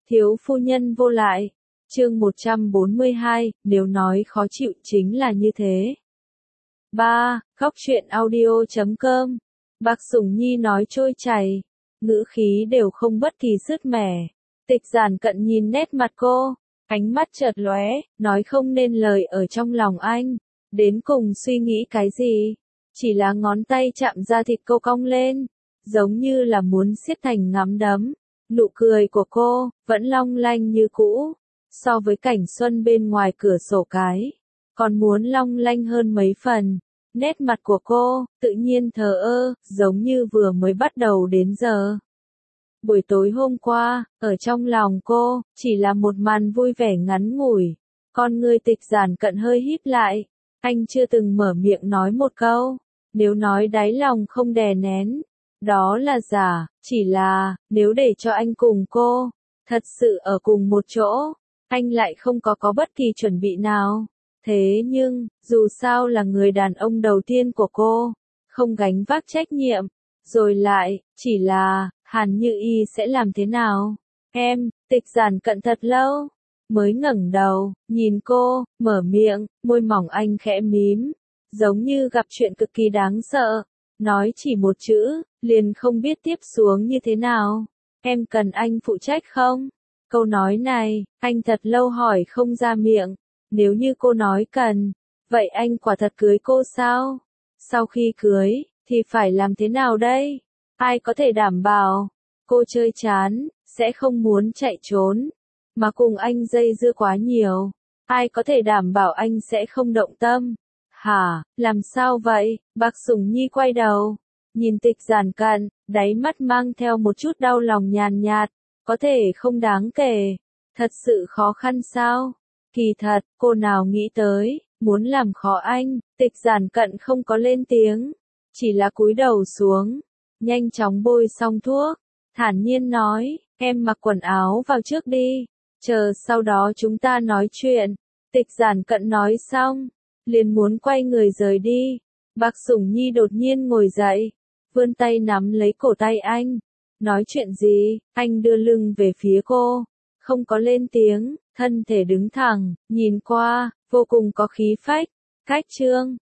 Thiếu phu nhân vô lại. Chương 142, nếu nói khó chịu chính là như thế. 3. Khóc chuyện audio.com. Bạc Sủng Nhi nói trôi chảy, ngữ khí đều không bất kỳ sứt mẻ. Tịch Giản Cận nhìn nét mặt cô, ánh mắt chợt lóe, nói không nên lời ở trong lòng anh. Đến cùng suy nghĩ cái gì? Chỉ là ngón tay chạm ra thịt cô cong lên, giống như là muốn siết thành nắm đấm. Nụ cười của cô vẫn long lanh như cũ, so với cảnh xuân bên ngoài cửa sổ còn muốn long lanh hơn mấy phần. Nét mặt của cô tự nhiên thờ ơ, giống như vừa mới bắt đầu đến giờ. Buổi tối hôm qua, ở trong lòng cô chỉ là một màn vui vẻ ngắn ngủi. Con người Tịch Giản Cận hơi híp lại, anh chưa từng mở miệng nói một câu. Nếu nói đáy lòng không đè nén, đó là giả. Chỉ là nếu để cho anh cùng cô thật sự ở cùng một chỗ, anh lại không có bất kỳ chuẩn bị nào. Thế nhưng, dù sao là người đàn ông đầu tiên của cô, không gánh vác trách nhiệm, rồi lại, chỉ là, Hàn Như Y sẽ làm thế nào? Tịch Giản Cận thật lâu, mới ngẩng đầu, nhìn cô, mở miệng, môi mỏng anh khẽ mím, giống như gặp chuyện cực kỳ đáng sợ. Nói chỉ một chữ, liền không biết tiếp xuống như thế nào. Em cần anh phụ trách không? Câu nói này, anh thật lâu hỏi không ra miệng. Nếu như cô nói cần, vậy anh quả thật cưới cô sao? Sau khi cưới, thì phải làm thế nào đây? Ai có thể đảm bảo, cô chơi chán, sẽ không muốn chạy trốn, mà cùng anh dây dưa quá nhiều. Ai có thể đảm bảo anh sẽ không động tâm? Hả, làm sao vậy? Bạc Sủng Nhi quay đầu, nhìn Tịch Giản Cận, đáy mắt mang theo một chút đau lòng nhàn nhạt, có thể không đáng kể. Thật sự khó khăn sao? Kỳ thật, cô nào nghĩ tới, muốn làm khó anh. Tịch Giản Cận không có lên tiếng, chỉ là cúi đầu xuống, nhanh chóng bôi xong thuốc, thản nhiên nói, em mặc quần áo vào trước đi, chờ sau đó chúng ta nói chuyện. Tịch Giản Cận nói xong, liền muốn quay người rời đi. Bạc Sủng Nhi đột nhiên ngồi dậy, vươn tay nắm lấy cổ tay anh. Nói chuyện gì? Anh đưa lưng về phía cô, không có lên tiếng, thân thể đứng thẳng, nhìn qua, vô cùng có khí phách. Khách trương,